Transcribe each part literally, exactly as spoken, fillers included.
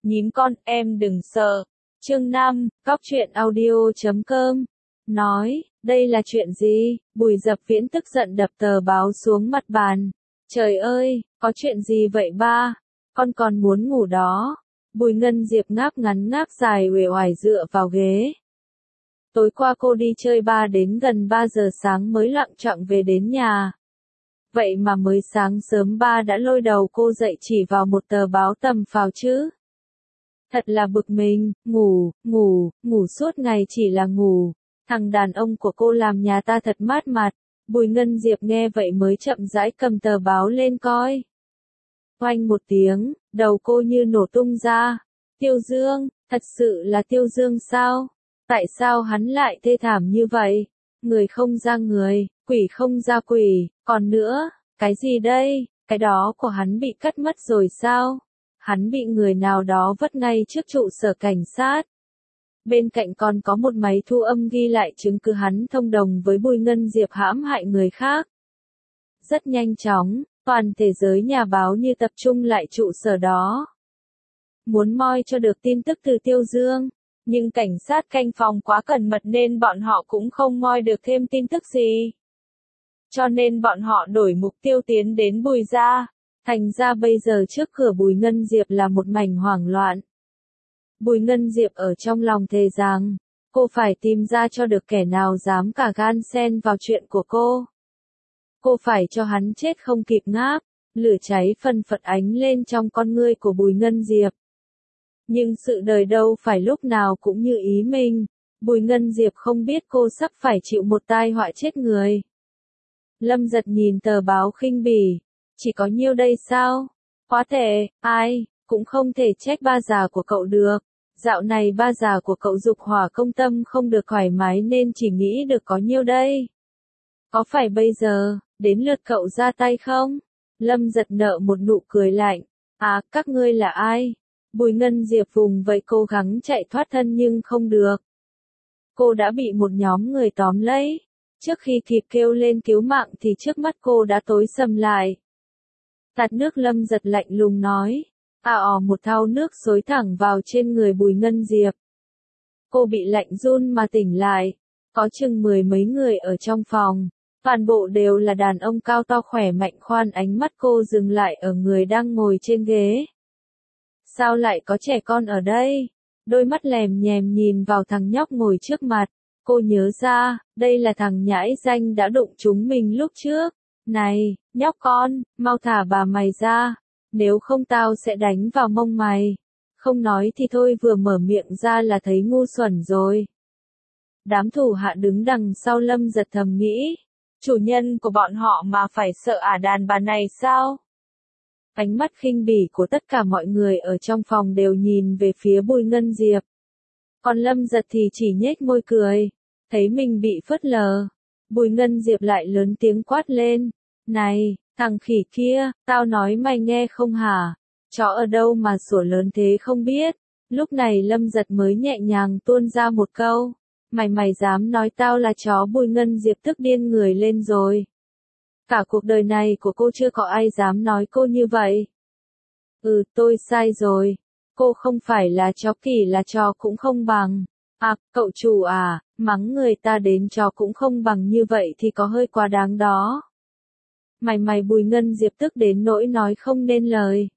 Nhím con, em đừng sợ. Chương năm, Góc truyện audio chấm com. Nói, đây là chuyện gì? Bùi Dập Viễn tức giận đập tờ báo xuống mặt bàn. Trời ơi, có chuyện gì vậy ba? Con còn muốn ngủ đó. Bùi Ngân Diệp ngáp ngắn ngáp dài uể oải dựa vào ghế. Tối qua cô đi chơi ba đến gần ba giờ sáng mới lặng trọng về đến nhà. Vậy mà mới sáng sớm ba đã lôi đầu cô dậy chỉ vào một tờ báo tầm phào chứ. Thật là bực mình, ngủ, ngủ, ngủ suốt ngày chỉ là ngủ. Thằng đàn ông của cô làm nhà ta thật mát mặt. Bùi Ngân Diệp nghe vậy mới chậm rãi cầm tờ báo lên coi. Oanh một tiếng, đầu cô như nổ tung ra. Tiêu Dương, thật sự là Tiêu Dương sao? Tại sao hắn lại thê thảm như vậy? Người không ra người, quỷ không ra quỷ, còn nữa, cái gì đây? Cái đó của hắn bị cắt mất rồi sao? Hắn bị người nào đó vất ngay trước trụ sở cảnh sát. Bên cạnh còn có một máy thu âm ghi lại chứng cứ hắn thông đồng với Bùi Ngân Diệp hãm hại người khác. Rất nhanh chóng, toàn thế giới nhà báo như tập trung lại trụ sở đó. Muốn moi cho được tin tức từ Tiêu Dương, nhưng cảnh sát canh phòng quá cẩn mật nên bọn họ cũng không moi được thêm tin tức gì. Cho nên bọn họ đổi mục tiêu tiến đến Bùi gia. Thành ra bây giờ trước cửa Bùi Ngân Diệp là một mảnh hoảng loạn. Bùi Ngân Diệp ở trong lòng thề rằng, cô phải tìm ra cho được kẻ nào dám cả gan xen vào chuyện của cô. Cô phải cho hắn chết không kịp ngáp, lửa cháy phần phật ánh lên trong con ngươi của Bùi Ngân Diệp. Nhưng sự đời đâu phải lúc nào cũng như ý mình, Bùi Ngân Diệp không biết cô sắp phải chịu một tai họa chết người. Lâm Giật nhìn tờ báo khinh bỉ. Chỉ có nhiêu đây sao? Quá tệ, ai, cũng không thể trách ba già của cậu được. Dạo này ba già của cậu dục hỏa công tâm không được thoải mái nên chỉ nghĩ được có nhiêu đây. Có phải bây giờ, đến lượt cậu ra tay không? Lâm Giật nở một nụ cười lạnh. À, các ngươi là ai? Bùi Ngân Diệp vùng vẫy cố gắng chạy thoát thân nhưng không được. Cô đã bị một nhóm người tóm lấy. Trước khi kịp kêu lên cứu mạng thì trước mắt cô đã tối sầm lại. Tạt nước Lâm Giật lạnh lùng nói. À ò một thau nước xối thẳng vào trên người Bùi Ngân Diệp. Cô bị lạnh run mà tỉnh lại. Có chừng mười mấy người ở trong phòng. Toàn bộ đều là đàn ông cao to khỏe mạnh khoan ánh mắt cô dừng lại ở người đang ngồi trên ghế. Sao lại có trẻ con ở đây? Đôi mắt lèm nhèm nhìn vào thằng nhóc ngồi trước mặt. Cô nhớ ra, đây là thằng nhãi danh đã đụng chúng mình lúc trước. Này, nhóc con, mau thả bà mày ra. Nếu không tao sẽ đánh vào mông mày. Không nói thì thôi vừa mở miệng ra là thấy ngu xuẩn rồi. Đám thủ hạ đứng đằng sau Lâm Giật thầm nghĩ. Chủ nhân của bọn họ mà phải sợ ả đàn bà này sao? Ánh mắt khinh bỉ của tất cả mọi người ở trong phòng đều nhìn về phía Bùi Ngân Diệp. Còn Lâm Giật thì chỉ nhếch môi cười. Thấy mình bị phớt lờ. Bùi Ngân Diệp lại lớn tiếng quát lên. Này, thằng khỉ kia, tao nói mày nghe không hả? Chó ở đâu mà sủa lớn thế không biết. Lúc này Lâm Giật mới nhẹ nhàng tuôn ra một câu. Mày mày dám nói tao là chó? Bùi Ngân Diệp tức điên người lên rồi. Cả cuộc đời này của cô chưa có ai dám nói cô như vậy. Ừ, tôi sai rồi. Cô không phải là chó, kỳ là chó cũng không bằng. À, cậu chủ à, mắng người ta đến chó cũng không bằng như vậy thì có hơi quá đáng đó. Mày mày Bùi Ngân Diệp tức đến nỗi nói không nên lời.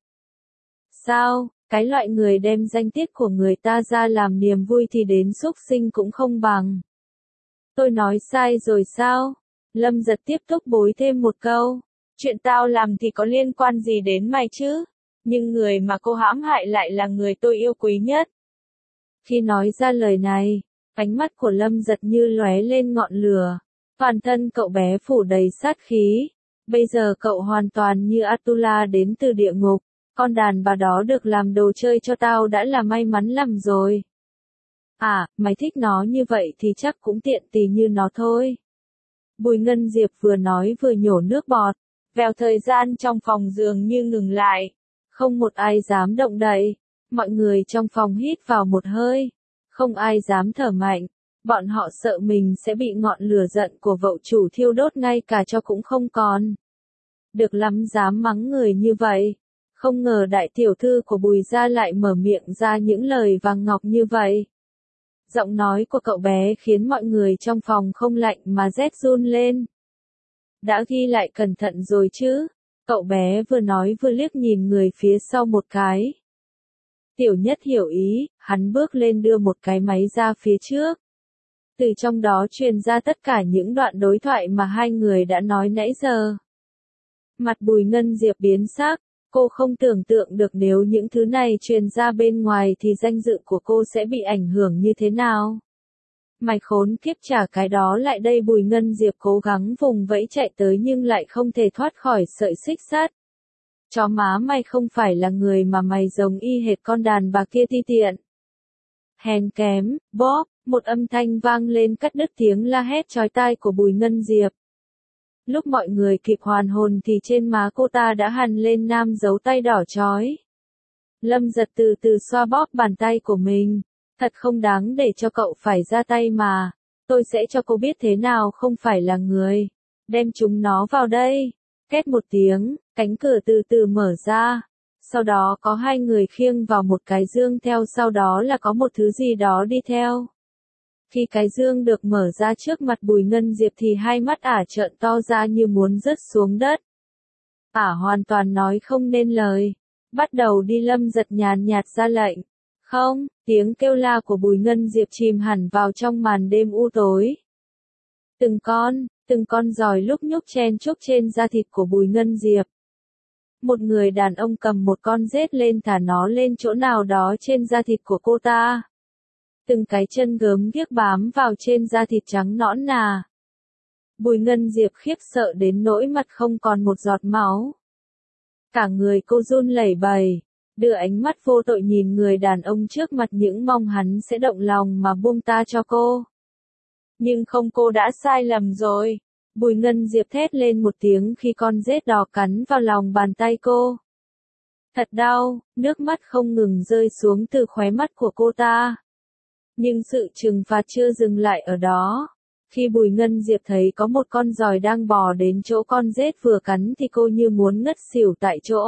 Sao, cái loại người đem danh tiết của người ta ra làm niềm vui thì đến súc sinh cũng không bằng. Tôi nói sai rồi sao? Lâm Giật tiếp tục bối thêm một câu. Chuyện tao làm thì có liên quan gì đến mày chứ? Nhưng người mà cô hãm hại lại là người tôi yêu quý nhất. Khi nói ra lời này, ánh mắt của Lâm Giật như lóe lên ngọn lửa. Toàn thân cậu bé phủ đầy sát khí. Bây giờ cậu hoàn toàn như Atula đến từ địa ngục. Con đàn bà đó được làm đồ chơi cho tao đã là may mắn lắm rồi. À, mày thích nó như vậy thì chắc cũng tiện tì như nó thôi. Bùi Ngân Diệp vừa nói vừa nhổ nước bọt. Vèo thời gian trong phòng dường như ngừng lại. Không một ai dám động đậy. Mọi người trong phòng hít vào một hơi. Không ai dám thở mạnh. Bọn họ sợ mình sẽ bị ngọn lửa giận của vậu chủ thiêu đốt ngay cả cho cũng không còn. Được lắm dám mắng người như vậy. Không ngờ đại tiểu thư của Bùi gia lại mở miệng ra những lời vàng ngọc như vậy. Giọng nói của cậu bé khiến mọi người trong phòng không lạnh mà rét run lên. Đã ghi lại cẩn thận rồi chứ? Cậu bé vừa nói vừa liếc nhìn người phía sau một cái. Tiểu Nhất hiểu ý, hắn bước lên đưa một cái máy ra phía trước. Từ trong đó truyền ra tất cả những đoạn đối thoại mà hai người đã nói nãy giờ. Mặt Bùi Ngân Diệp biến sắc, cô không tưởng tượng được nếu những thứ này truyền ra bên ngoài thì danh dự của cô sẽ bị ảnh hưởng như thế nào. Mày khốn kiếp, trả cái đó lại đây. Bùi Ngân Diệp cố gắng vùng vẫy chạy tới nhưng lại không thể thoát khỏi sợi xích sắt. Chó má mày, không phải là người mà mày giống y hệt con đàn bà kia ti tiện. Hèn kém, bóp, một âm thanh vang lên cắt đứt tiếng la hét chói tai của Bùi Ngân Diệp. Lúc mọi người kịp hoàn hồn thì trên má cô ta đã hằn lên nam dấu tay đỏ chói. Lâm Giật từ từ xoa bóp bàn tay của mình. Thật không đáng để cho cậu phải ra tay mà. Tôi sẽ cho cô biết thế nào không phải là người. Đem chúng nó vào đây. Két một tiếng, cánh cửa từ từ mở ra. Sau đó có hai người khiêng vào một cái dương, theo sau đó là có một thứ gì đó đi theo. Khi cái dương được mở ra trước mặt Bùi Ngân Diệp thì hai mắt ả trợn to ra như muốn rớt xuống đất. Ả hoàn toàn nói không nên lời. Bắt đầu đi. Lâm Giật nhàn nhạt ra lệnh. Không, tiếng kêu la của Bùi Ngân Diệp chìm hẳn vào trong màn đêm u tối. Từng con, từng con giòi lúc nhúc chen chúc trên da thịt của Bùi Ngân Diệp. Một người đàn ông cầm một con rết lên thả nó lên chỗ nào đó trên da thịt của cô ta. Từng cái chân gớm ghiếc bám vào trên da thịt trắng nõn nà. Bùi Ngân Diệp khiếp sợ đến nỗi mặt không còn một giọt máu. Cả người cô run lẩy bẩy, đưa ánh mắt vô tội nhìn người đàn ông trước mặt, những mong hắn sẽ động lòng mà buông ta cho cô. Nhưng không, cô đã sai lầm rồi. Bùi Ngân Diệp thét lên một tiếng khi con rết đỏ cắn vào lòng bàn tay cô. Thật đau, nước mắt không ngừng rơi xuống từ khóe mắt của cô ta. Nhưng sự trừng phạt chưa dừng lại ở đó. Khi Bùi Ngân Diệp thấy có một con giòi đang bò đến chỗ con rết vừa cắn thì cô như muốn ngất xỉu tại chỗ.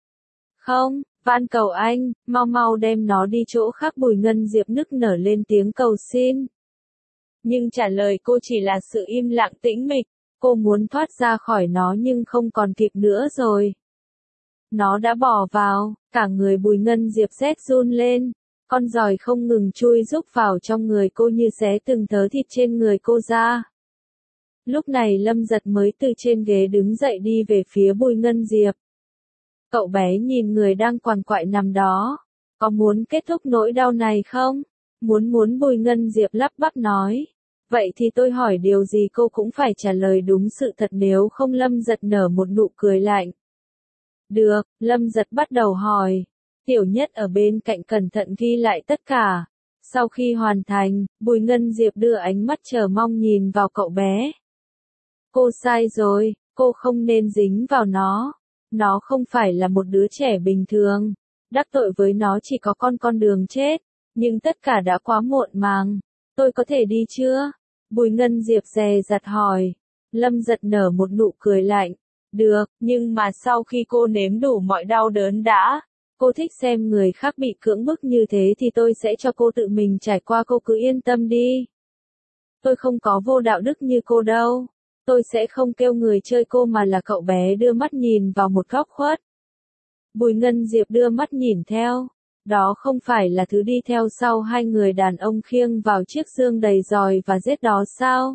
Không, van cầu anh, mau mau đem nó đi chỗ khác. Bùi Ngân Diệp nức nở lên tiếng cầu xin. Nhưng trả lời cô chỉ là sự im lặng tĩnh mịch. Cô muốn thoát ra khỏi nó nhưng không còn kịp nữa rồi. Nó đã bò vào, cả người Bùi Ngân Diệp rét run lên. Con giòi không ngừng chui rúc vào trong người cô như xé từng thớ thịt trên người cô ra. Lúc này Lâm Giật mới từ trên ghế đứng dậy đi về phía Bùi Ngân Diệp. Cậu bé nhìn người đang quằn quại nằm đó. Có muốn kết thúc nỗi đau này không? Muốn muốn Bùi Ngân Diệp lắp bắp nói. Vậy thì tôi hỏi điều gì cô cũng phải trả lời đúng sự thật, nếu không. Lâm Giật nở một nụ cười lạnh. Được, Lâm Giật bắt đầu hỏi. Tiểu Nhất ở bên cạnh cẩn thận ghi lại tất cả. Sau khi hoàn thành, Bùi Ngân Diệp đưa ánh mắt chờ mong nhìn vào cậu bé. Cô sai rồi, cô không nên dính vào nó. Nó không phải là một đứa trẻ bình thường. Đắc tội với nó chỉ có con con đường chết. Nhưng tất cả đã quá muộn màng. Tôi có thể đi chưa? Bùi Ngân Diệp dè dặt hỏi. Lâm Giật nở một nụ cười lạnh. Được, nhưng mà sau khi cô nếm đủ mọi đau đớn đã. Cô thích xem người khác bị cưỡng bức như thế thì tôi sẽ cho cô tự mình trải qua, cô cứ yên tâm đi. Tôi không có vô đạo đức như cô đâu. Tôi sẽ không kêu người chơi cô mà là. Cậu bé đưa mắt nhìn vào một góc khuất. Bùi Ngân Diệp đưa mắt nhìn theo. Đó không phải là thứ đi theo sau hai người đàn ông khiêng vào chiếc dương đầy giòi và rết đó sao?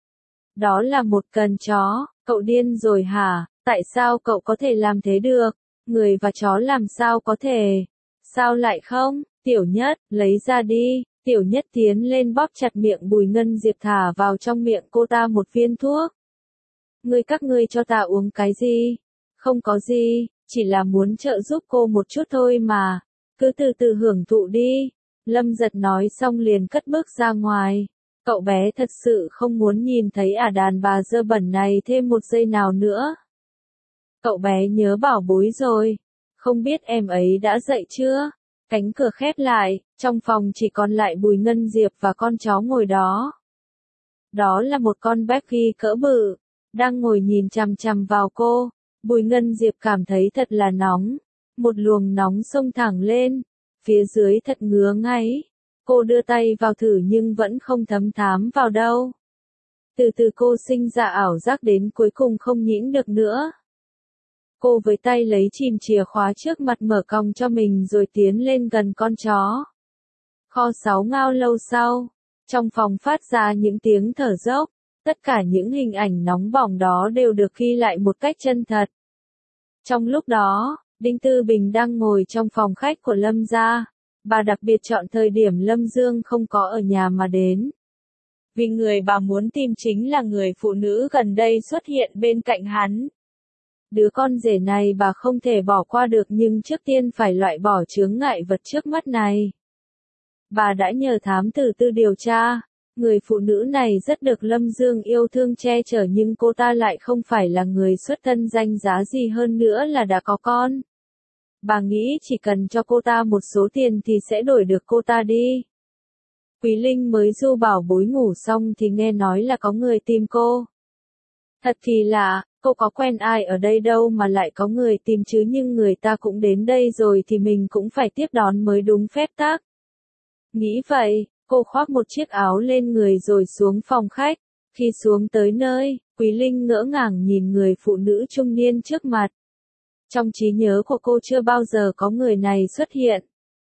Đó là một cần chó. Cậu điên rồi hả? Tại sao cậu có thể làm thế được? Người và chó làm sao có thể? Sao lại không? Tiểu Nhất, lấy ra đi. Tiểu Nhất tiến lên bóp chặt miệng Bùi Ngân Diệp, thả vào trong miệng cô ta một viên thuốc. Ngươi các ngươi cho ta uống cái gì? Không có gì, chỉ là muốn trợ giúp cô một chút thôi mà. Cứ từ từ hưởng thụ đi. Lâm Giật nói xong liền cất bước ra ngoài. Cậu bé thật sự không muốn nhìn thấy ả đàn bà dơ bẩn này thêm một giây nào nữa. Cậu bé nhớ bảo bối rồi. Không biết em ấy đã dậy chưa? Cánh cửa khép lại, trong phòng chỉ còn lại Bùi Ngân Diệp và con chó ngồi đó. Đó là một con Becky cỡ bự, đang ngồi nhìn chằm chằm vào cô. Bùi Ngân Diệp cảm thấy thật là nóng. Một luồng nóng xông thẳng lên, phía dưới thật ngứa ngáy. Cô đưa tay vào thử nhưng vẫn không thấm thám vào đâu. Từ từ cô sinh ra ảo giác đến cuối cùng không nhịn được nữa. Cô với tay lấy chìm chìa khóa trước mặt mở còng cho mình rồi tiến lên gần con chó. Kho sáu ngao lâu sau, trong phòng phát ra những tiếng thở dốc, tất cả những hình ảnh nóng bỏng đó đều được ghi lại một cách chân thật. Trong lúc đó, Đinh Tư Bình đang ngồi trong phòng khách của Lâm gia, bà đặc biệt chọn thời điểm Lâm Dương không có ở nhà mà đến. Vì người bà muốn tìm chính là người phụ nữ gần đây xuất hiện bên cạnh hắn. Đứa con rể này bà không thể bỏ qua được nhưng trước tiên phải loại bỏ chướng ngại vật trước mắt này. Bà đã nhờ thám tử tư điều tra, người phụ nữ này rất được Lâm Dương yêu thương che chở nhưng cô ta lại không phải là người xuất thân danh giá gì hơn nữa là đã có con. Bà nghĩ chỉ cần cho cô ta một số tiền thì sẽ đổi được cô ta đi. Quý Linh mới du bảo bối ngủ xong thì nghe nói là có người tìm cô. Thật thì lạ, cô có quen ai ở đây đâu mà lại có người tìm chứ nhưng người ta cũng đến đây rồi thì mình cũng phải tiếp đón mới đúng phép tắc. Nghĩ vậy, cô khoác một chiếc áo lên người rồi xuống phòng khách. Khi xuống tới nơi, Quý Linh ngỡ ngàng nhìn người phụ nữ trung niên trước mặt. Trong trí nhớ của cô chưa bao giờ có người này xuất hiện.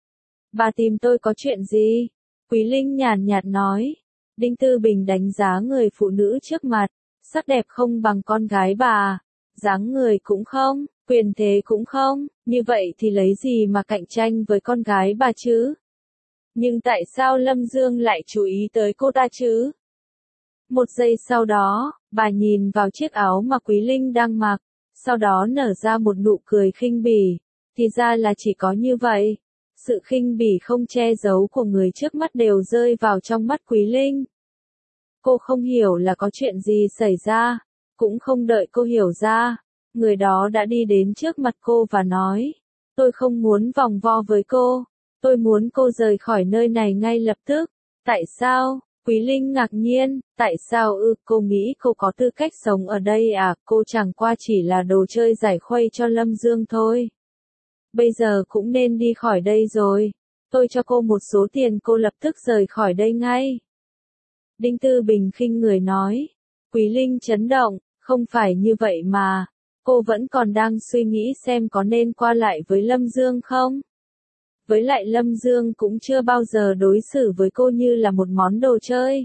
Bà tìm tôi có chuyện gì? Quý Linh nhàn nhạt nói. Đinh Tư Bình đánh giá người phụ nữ trước mặt. Sắc đẹp không bằng con gái bà. Dáng người cũng không, quyền thế cũng không. Như vậy thì lấy gì mà cạnh tranh với con gái bà chứ? Nhưng tại sao Lâm Dương lại chú ý tới cô ta chứ? Một giây sau đó, bà nhìn vào chiếc áo mà Quý Linh đang mặc. Sau đó nở ra một nụ cười khinh bỉ. Thì ra là chỉ có như vậy. Sự khinh bỉ không che giấu của người trước mắt đều rơi vào trong mắt Quý Linh. Cô không hiểu là có chuyện gì xảy ra. Cũng không đợi cô hiểu ra. Người đó đã đi đến trước mặt cô và nói. Tôi không muốn vòng vo với cô. Tôi muốn cô rời khỏi nơi này ngay lập tức. Tại sao? Quý Linh ngạc nhiên, tại sao ư, cô nghĩ cô có tư cách sống ở đây à, cô chẳng qua chỉ là đồ chơi giải khuây cho Lâm Dương thôi. Bây giờ cũng nên đi khỏi đây rồi. Tôi cho cô một số tiền cô lập tức rời khỏi đây ngay. Đinh Tư Bình khinh người nói. Quý Linh chấn động, không phải như vậy mà. Cô vẫn còn đang suy nghĩ xem có nên qua lại với Lâm Dương không? Với lại Lâm Dương cũng chưa bao giờ đối xử với cô như là một món đồ chơi.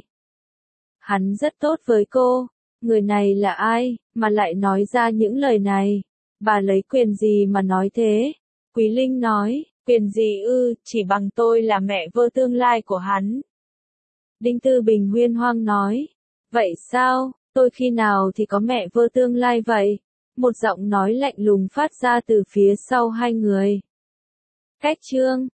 Hắn rất tốt với cô. Người này là ai, mà lại nói ra những lời này? Bà lấy quyền gì mà nói thế? Quý Linh nói, quyền gì ư, chỉ bằng tôi là mẹ vợ tương lai của hắn. Đinh Tư Bình huyên hoang nói, vậy sao, tôi khi nào thì có mẹ vợ tương lai vậy? Một giọng nói lạnh lùng phát ra từ phía sau hai người. Cách chương